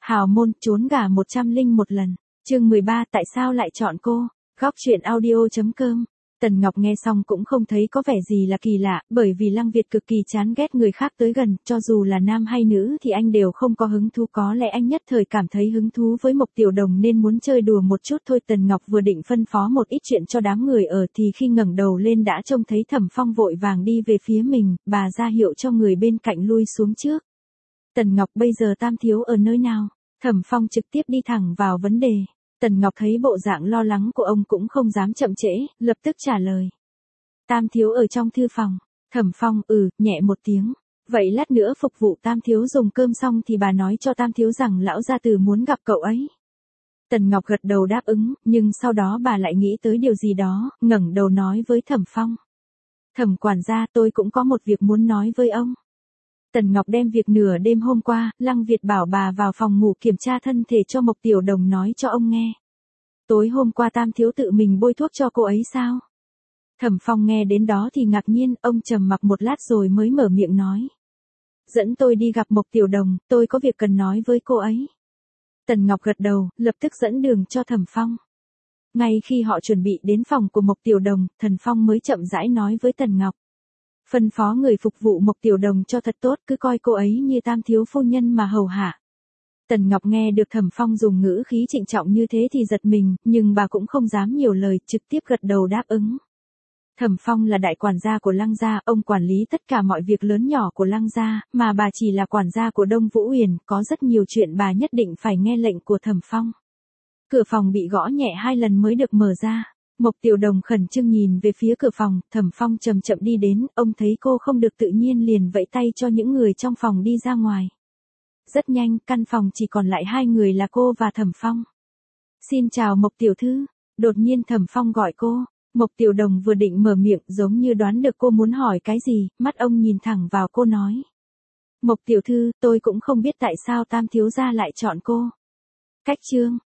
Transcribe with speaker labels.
Speaker 1: Hào môn trốn gả 101 lần. Chương 13 tại sao lại chọn cô? Góc truyện audio.com. Tần Ngọc nghe xong cũng không thấy có vẻ gì là kỳ lạ, bởi vì Lăng Việt cực kỳ chán ghét người khác tới gần, cho dù là nam hay nữ thì anh đều không có hứng thú, có lẽ anh nhất thời cảm thấy hứng thú với Mộc Tiểu Đồng nên muốn chơi đùa một chút thôi. Tần Ngọc vừa định phân phó một ít chuyện cho đám người ở thì khi ngẩng đầu lên đã trông thấy Thẩm Phong vội vàng đi về phía mình, bà ra hiệu cho người bên cạnh lui xuống trước. Tần Ngọc, bây giờ Tam thiếu ở nơi nào? Thẩm Phong trực tiếp đi thẳng vào vấn đề. Tần Ngọc thấy bộ dạng lo lắng của ông cũng không dám chậm trễ, lập tức trả lời. Tam thiếu ở trong thư phòng. Thẩm Phong nhẹ một tiếng. Vậy lát nữa phục vụ Tam thiếu dùng cơm xong thì bà nói cho Tam thiếu rằng lão gia tử muốn gặp cậu ấy. Tần Ngọc gật đầu đáp ứng, nhưng sau đó bà lại nghĩ tới điều gì đó, ngẩng đầu nói với Thẩm Phong. Thẩm quản gia, tôi cũng có một việc muốn nói với ông. Tần Ngọc đem việc nửa đêm hôm qua, Lăng Việt bảo bà vào phòng ngủ kiểm tra thân thể cho Mộc Tiểu Đồng nói cho ông nghe. Tối hôm qua Tam thiếu tự mình bôi thuốc cho cô ấy sao? Thẩm Phong nghe đến đó thì ngạc nhiên, ông trầm mặc một lát rồi mới mở miệng nói. Dẫn tôi đi gặp Mộc Tiểu Đồng, tôi có việc cần nói với cô ấy. Tần Ngọc gật đầu, lập tức dẫn đường cho Thẩm Phong. Ngay khi họ chuẩn bị đến phòng của Mộc Tiểu Đồng, Thẩm Phong mới chậm rãi nói với Tần Ngọc. Phân phó người phục vụ Mộc Tiểu Đồng cho thật tốt, cứ coi cô ấy như Tam thiếu phu nhân mà hầu hạ. Tần Ngọc nghe được Thẩm Phong dùng ngữ khí trịnh trọng như thế thì giật mình, nhưng bà cũng không dám nhiều lời, trực tiếp gật đầu đáp ứng. Thẩm Phong là đại quản gia của Lăng gia, ông quản lý tất cả mọi việc lớn nhỏ của Lăng gia, mà bà chỉ là quản gia của Đông Vũ Huyền, có rất nhiều chuyện bà nhất định phải nghe lệnh của Thẩm Phong. Cửa phòng bị gõ nhẹ 2 lần mới được mở ra. Mộc Tiểu Đồng khẩn trương nhìn về phía cửa phòng, Thẩm Phong chậm chậm đi đến, ông thấy cô không được tự nhiên liền vẫy tay cho những người trong phòng đi ra ngoài. Rất nhanh, căn phòng chỉ còn lại 2 người là cô và Thẩm Phong. Xin chào Mộc Tiểu Thư, đột nhiên Thẩm Phong gọi cô. Mộc Tiểu Đồng vừa định mở miệng giống như đoán được cô muốn hỏi cái gì, mắt ông nhìn thẳng vào cô nói. Mộc Tiểu Thư, tôi cũng không biết tại sao Tam thiếu gia lại chọn cô. Cách chương.